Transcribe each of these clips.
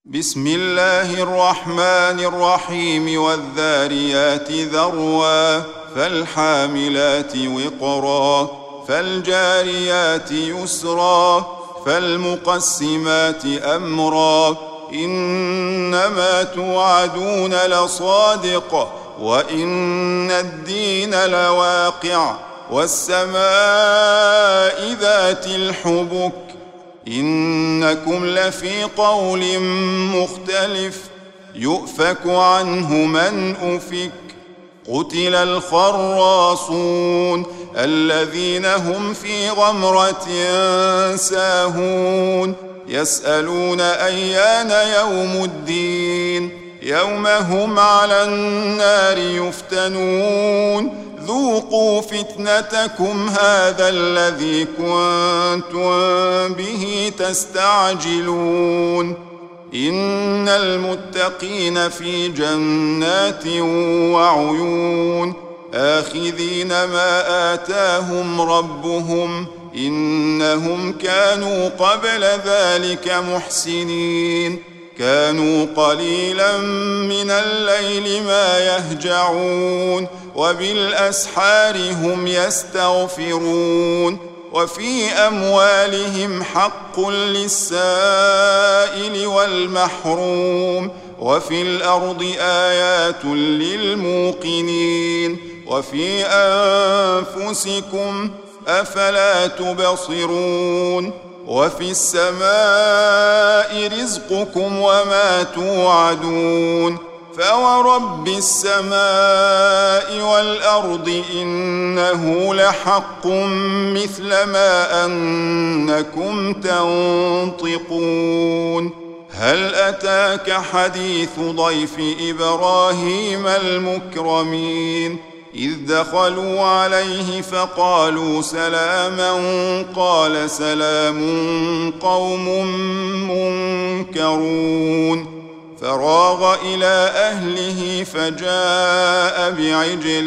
بسم الله الرحمن الرحيم والذاريات ذروا فالحاملات وقرا فالجاريات يسرا فالمقسمات أمرا إنما توعدون لصادق وإن الدين لواقع والسماء ذات الحبك إنكم لفي قول مختلف يؤفك عنه من أفك قتل الخراصون الذين هم في غمرة ساهون يسألون أيان يوم الدين يوم هم على النار يفتنون ذوقوا فتنتكم هذا الذي كنتم به تستعجلون إن المتقين في جنات وعيون آخذين ما آتاهم ربهم إنهم كانوا قبل ذلك محسنين كانوا قليلا من الليل ما يهجعون وبالأسحار هم يستغفرون وفي أموالهم حق للسائل والمحروم وفي الأرض آيات للموقنين وفي أنفسكم أفلا تبصرون وفي السماء رزقكم وما توعدون فورب السماء والأرض إنه لحق مثل ما أنكم تنطقون هل أتاك حديث ضيف إبراهيم المكرمين إذ دخلوا عليه فقالوا سلاما قال سلام قوم منكرون فراغ إلى أهله فجاء بعجل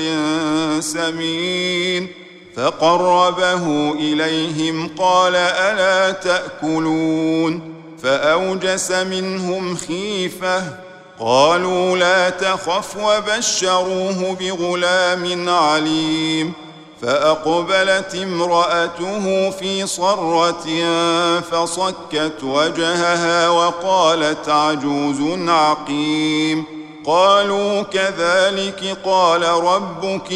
سمين فقربه إليهم قال ألا تأكلون فأوجس منهم خيفة قالوا لا تخف وبشروه بغلام عليم فأقبلت امرأته في صرة فصكت وجهها وقالت عجوز عقيم قالوا كذلك قال ربك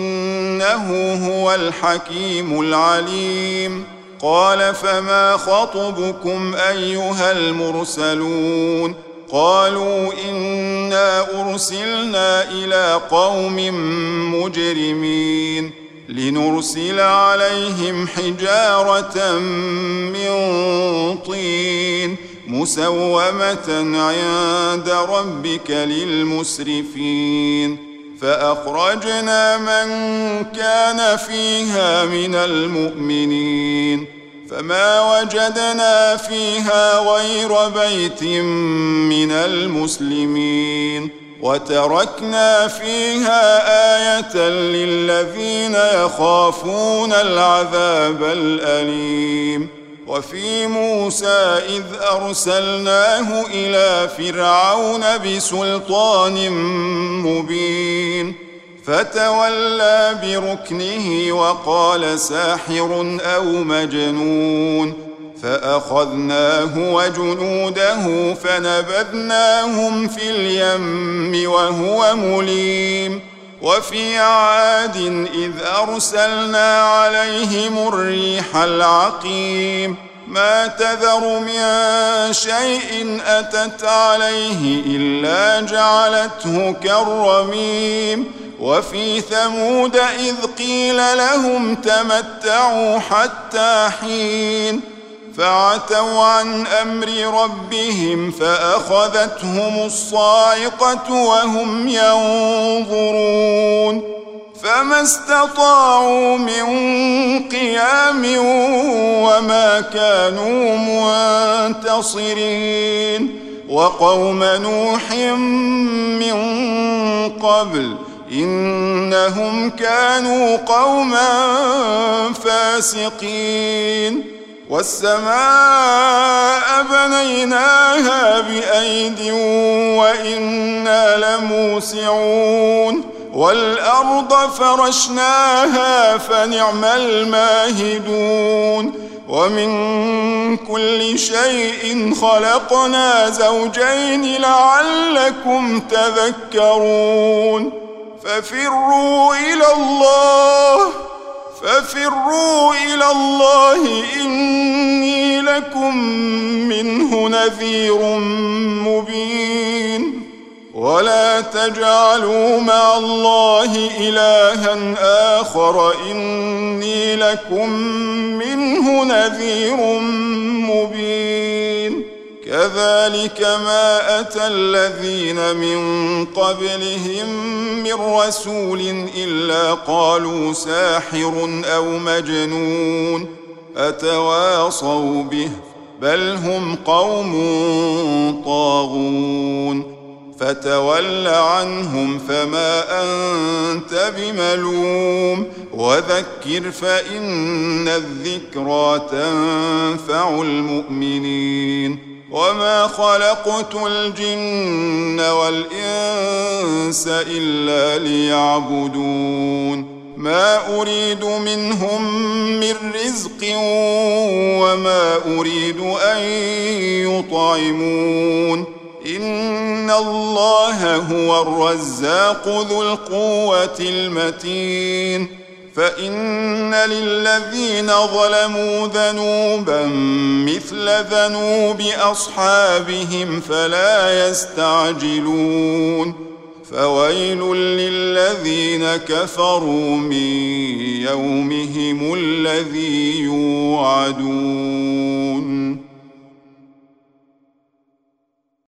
إنه هو الحكيم العليم قال فما خطبكم أيها المرسلون قالوا إنا أرسلنا إلى قوم مجرمين لنرسل عليهم حجارة من طين مسومة عند ربك للمسرفين فأخرجنا من كان فيها من المؤمنين فما وجدنا فيها غير بيت من المسلمين وتركنا فيها آية للذين يخافون العذاب الأليم وفي موسى إذ أرسلناه إلى فرعون بسلطان مبين فتولى بركنه وقال ساحر أو مجنون فأخذناه وجنوده فنبذناهم في اليم وهو مليم وفي عاد إذ أرسلنا عليهم الريح العقيم ما تذر من شيء أتت عليه إلا جعلته كالرميم وفي ثمود إذ قيل لهم تمتعوا حتى حين فعتوا عن أمر ربهم فأخذتهم الصاعقة وهم ينظرون فما استطاعوا من قيام وما كانوا منتصرين وقوم نوح من قبل إنهم كانوا قوما فاسقين والسماء بنيناها بأيد وإنا لموسعون والأرض فرشناها فنعم الماهدون ومن كل شيء خلقنا زوجين لعلكم تذكرون ففروا إلى الله إني لكم منه نذير مبين ولا تجعلوا مع الله إلها آخر إني لكم منه نذير مبين كذلك ما أتى الذين من قبلهم من رسول إلا قالوا ساحر أو مجنون أتواصوا به بل هم قوم طاغون فتول عنهم فما أنت بملوم وذكر فإن الذكرى تنفع المؤمنين وما خلقت الجن والإنس إلا ليعبدون ما أريد منهم من رزق وما أريد أن يطعمون إن الله هو الرزاق ذو القوة المتين فإن للذين ظلموا ذنوبا مثل ذنوب أصحابهم فلا يستعجلون فويل للذين كفروا من يومهم الذي يوعدون